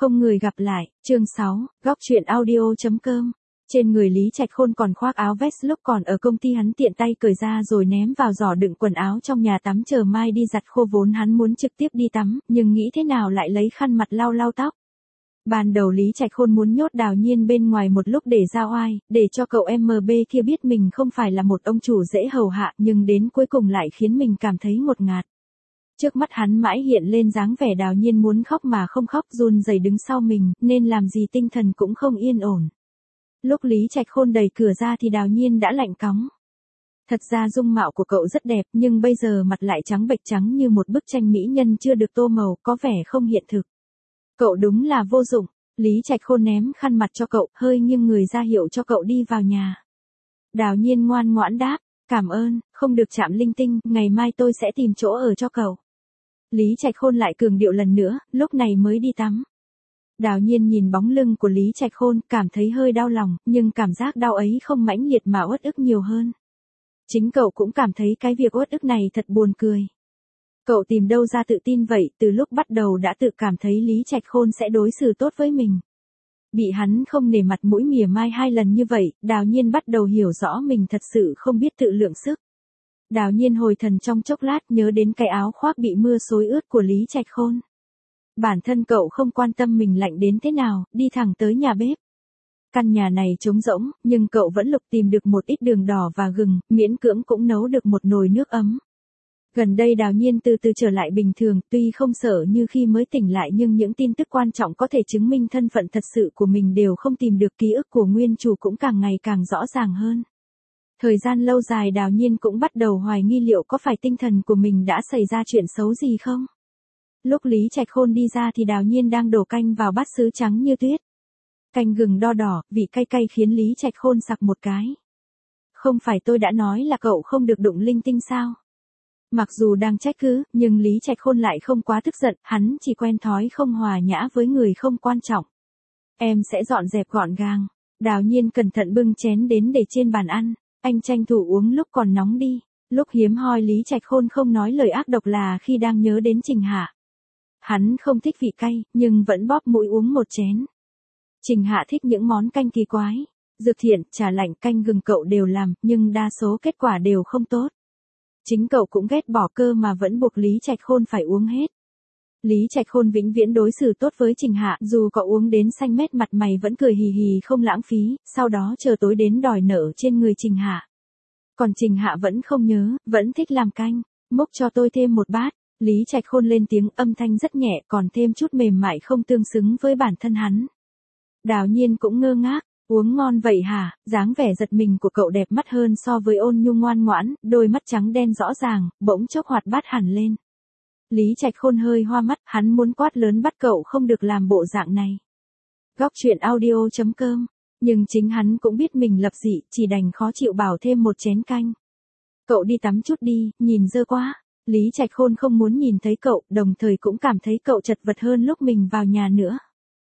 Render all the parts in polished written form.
Không người gặp lại, chương 6, góc chuyện audio.com. Trên người Lý Trạch Khôn còn khoác áo vest lúc còn ở công ty, hắn tiện tay cởi ra rồi ném vào giỏ đựng quần áo trong nhà tắm chờ mai đi giặt khô, vốn hắn muốn trực tiếp đi tắm, nhưng nghĩ thế nào lại lấy khăn mặt lau lau tóc. Ban đầu Lý Trạch Khôn muốn nhốt Đào Nhiên bên ngoài một lúc để ra oai, để cho cậu MB kia biết mình không phải là một ông chủ dễ hầu hạ, nhưng đến cuối cùng lại khiến mình cảm thấy ngột ngạt. Trước mắt hắn mãi hiện lên dáng vẻ Đào Nhiên muốn khóc mà không khóc, run rẩy đứng sau mình, nên làm gì tinh thần cũng không yên ổn. Lúc Lý Trạch Khôn đẩy cửa ra thì Đào Nhiên đã lạnh cóng. Thật ra dung mạo của cậu rất đẹp, nhưng bây giờ mặt lại trắng bệch, trắng như một bức tranh mỹ nhân chưa được tô màu, có vẻ không hiện thực. Cậu đúng là vô dụng. Lý Trạch Khôn ném khăn mặt cho cậu, hơi nghiêng người ra hiệu cho cậu đi vào nhà. Đào Nhiên ngoan ngoãn đáp, cảm ơn, không được chạm linh tinh, ngày mai tôi sẽ tìm chỗ ở cho cậu. Lý Trạch Khôn lại cường điệu lần nữa, lúc này mới đi tắm. Đào Nhiên nhìn bóng lưng của Lý Trạch Khôn, cảm thấy hơi đau lòng, nhưng cảm giác đau ấy không mãnh liệt mà uất ức nhiều hơn. Chính cậu cũng cảm thấy cái việc uất ức này thật buồn cười. Cậu tìm đâu ra tự tin vậy, từ lúc bắt đầu đã tự cảm thấy Lý Trạch Khôn sẽ đối xử tốt với mình. Bị hắn không nể mặt mũi mỉa mai 2 lần như vậy, Đào Nhiên bắt đầu hiểu rõ mình thật sự không biết tự lượng sức. Đào Nhiên hồi thần trong chốc lát, nhớ đến cái áo khoác bị mưa xối ướt của Lý Trạch Khôn. Bản thân cậu không quan tâm mình lạnh đến thế nào, đi thẳng tới nhà bếp. Căn nhà này trống rỗng, nhưng cậu vẫn lục tìm được một ít đường đỏ và gừng, miễn cưỡng cũng nấu được một nồi nước ấm. Gần đây Đào Nhiên từ từ trở lại bình thường, tuy không sợ như khi mới tỉnh lại, nhưng những tin tức quan trọng có thể chứng minh thân phận thật sự của mình đều không tìm được, ký ức của nguyên chủ cũng càng ngày càng rõ ràng hơn. Thời gian lâu dài Đào Nhiên cũng bắt đầu hoài nghi liệu có phải tinh thần của mình đã xảy ra chuyện xấu gì không. Lúc Lý Trạch Khôn đi ra thì Đào Nhiên đang đổ canh vào bát sứ trắng như tuyết. Canh gừng đo đỏ, vị cay cay khiến Lý Trạch Khôn sặc một cái. Không phải tôi đã nói là cậu không được đụng linh tinh sao? Mặc dù đang trách cứ, nhưng Lý Trạch Khôn lại không quá tức giận, hắn chỉ quen thói không hòa nhã với người không quan trọng. Em sẽ dọn dẹp gọn gàng. Đào Nhiên cẩn thận bưng chén đến để trên bàn ăn. Anh tranh thủ uống lúc còn nóng đi. Lúc hiếm hoi Lý Trạch Khôn không nói lời ác độc là khi đang nhớ đến Trình Hạ. Hắn không thích vị cay, nhưng vẫn bóp mũi uống một chén. Trình Hạ thích những món canh kỳ quái. Dược thiện, trà lạnh, canh gừng cậu đều làm, nhưng đa số kết quả đều không tốt. Chính cậu cũng ghét bỏ cơ mà vẫn buộc Lý Trạch Khôn phải uống hết. Lý Trạch Khôn vĩnh viễn đối xử tốt với Trình Hạ, dù cậu uống đến xanh mét mặt mày vẫn cười hì hì không lãng phí, sau đó chờ tối đến đòi nợ trên người Trình Hạ. Còn Trình Hạ vẫn không nhớ, vẫn thích làm canh, múc cho tôi thêm một bát. Lý Trạch Khôn lên tiếng, âm thanh rất nhẹ, còn thêm chút mềm mại không tương xứng với bản thân hắn. Đào Nhiên cũng ngơ ngác. Uống ngon vậy hả? Dáng vẻ giật mình của cậu đẹp mắt hơn so với ôn nhu ngoan ngoãn, đôi mắt trắng đen rõ ràng, bỗng chốc hoạt bát hẳn lên. Lý Trạch Khôn hơi hoa mắt, hắn muốn quát lớn bắt cậu không được làm bộ dạng này. Góc chuyện audio.com. Nhưng chính hắn cũng biết mình lập dị, chỉ đành khó chịu bảo thêm một chén canh. Cậu đi tắm chút đi, nhìn dơ quá. Lý Trạch Khôn không muốn nhìn thấy cậu, đồng thời cũng cảm thấy cậu chật vật hơn lúc mình vào nhà nữa.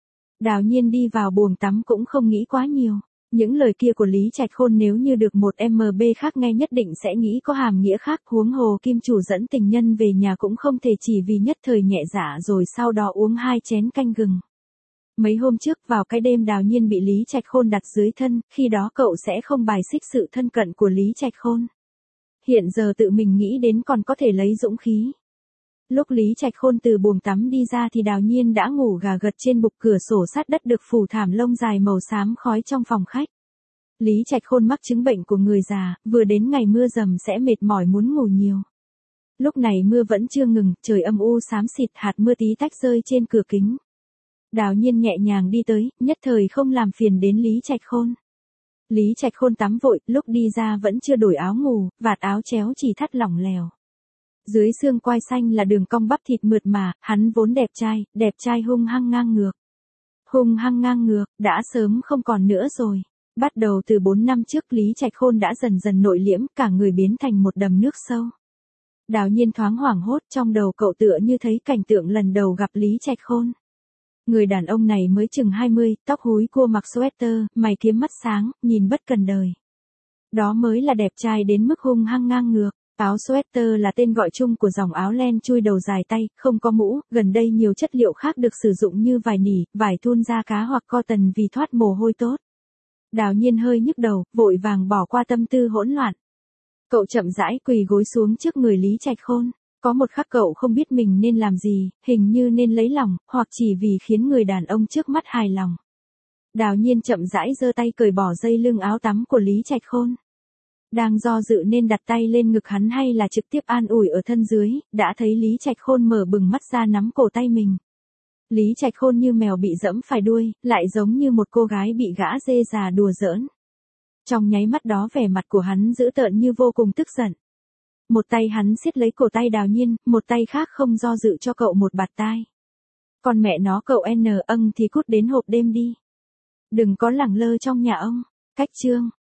Đào Nhiên đi vào buồng tắm cũng không nghĩ quá nhiều. Những lời kia của Lý Trạch Khôn nếu như được một MB khác nghe nhất định sẽ nghĩ có hàm nghĩa khác, huống hồ kim chủ dẫn tình nhân về nhà cũng không thể chỉ vì nhất thời nhẹ dạ rồi sau đó uống 2 chén canh gừng. Mấy hôm trước vào cái đêm Đào Nhiên bị Lý Trạch Khôn đặt dưới thân, khi đó cậu sẽ không bài xích sự thân cận của Lý Trạch Khôn. Hiện giờ tự mình nghĩ đến còn có thể lấy dũng khí. Lúc Lý Trạch Khôn từ buồng tắm đi ra thì Đào Nhiên đã ngủ gà gật trên bục cửa sổ sát đất được phủ thảm lông dài màu xám khói trong phòng khách. Lý Trạch Khôn mắc chứng bệnh của người già, vừa đến ngày mưa dầm sẽ mệt mỏi muốn ngủ nhiều. Lúc này mưa vẫn chưa ngừng, trời âm u xám xịt, hạt mưa tí tách rơi trên cửa kính. Đào Nhiên nhẹ nhàng đi tới, nhất thời không làm phiền đến Lý Trạch Khôn. Lý Trạch Khôn tắm vội, lúc đi ra vẫn chưa đổi áo ngủ, vạt áo chéo chỉ thắt lỏng lẻo. Dưới xương quai xanh là đường cong bắp thịt mượt mà, hắn vốn đẹp trai hung hăng ngang ngược. Hung hăng ngang ngược, đã sớm không còn nữa rồi. Bắt đầu từ 4 năm trước Lý Trạch Khôn đã dần dần nội liễm, cả người biến thành một đầm nước sâu. Đào Nhiên thoáng hoảng hốt, trong đầu cậu tựa như thấy cảnh tượng lần đầu gặp Lý Trạch Khôn. Người đàn ông này mới chừng 20, tóc húi cua, mặc sweater, mày kiếm mắt sáng, nhìn bất cần đời. Đó mới là đẹp trai đến mức hung hăng ngang ngược. Áo sweater là tên gọi chung của dòng áo len chui đầu dài tay, không có mũ, gần đây nhiều chất liệu khác được sử dụng như vải nỉ, vải thun da cá hoặc cotton vì thoát mồ hôi tốt. Đào Nhiên hơi nhức đầu, vội vàng bỏ qua tâm tư hỗn loạn. Cậu chậm rãi quỳ gối xuống trước người Lý Trạch Khôn. Có một khắc cậu không biết mình nên làm gì, hình như nên lấy lòng, hoặc chỉ vì khiến người đàn ông trước mắt hài lòng. Đào Nhiên chậm rãi giơ tay cởi bỏ dây lưng áo tắm của Lý Trạch Khôn. Đang do dự nên đặt tay lên ngực hắn hay là trực tiếp an ủi ở thân dưới, đã thấy Lý Trạch Khôn mở bừng mắt ra nắm cổ tay mình. Lý Trạch Khôn như mèo bị dẫm phải đuôi, lại giống như một cô gái bị gã dê già đùa giỡn. Trong nháy mắt đó vẻ mặt của hắn dữ tợn như vô cùng tức giận. Một tay hắn siết lấy cổ tay Đào Nhiên, một tay khác không do dự cho cậu một bạt tai. Còn mẹ nó cậu thì cút đến hộp đêm đi. Đừng có lẳng lơ trong nhà ông. Cách chương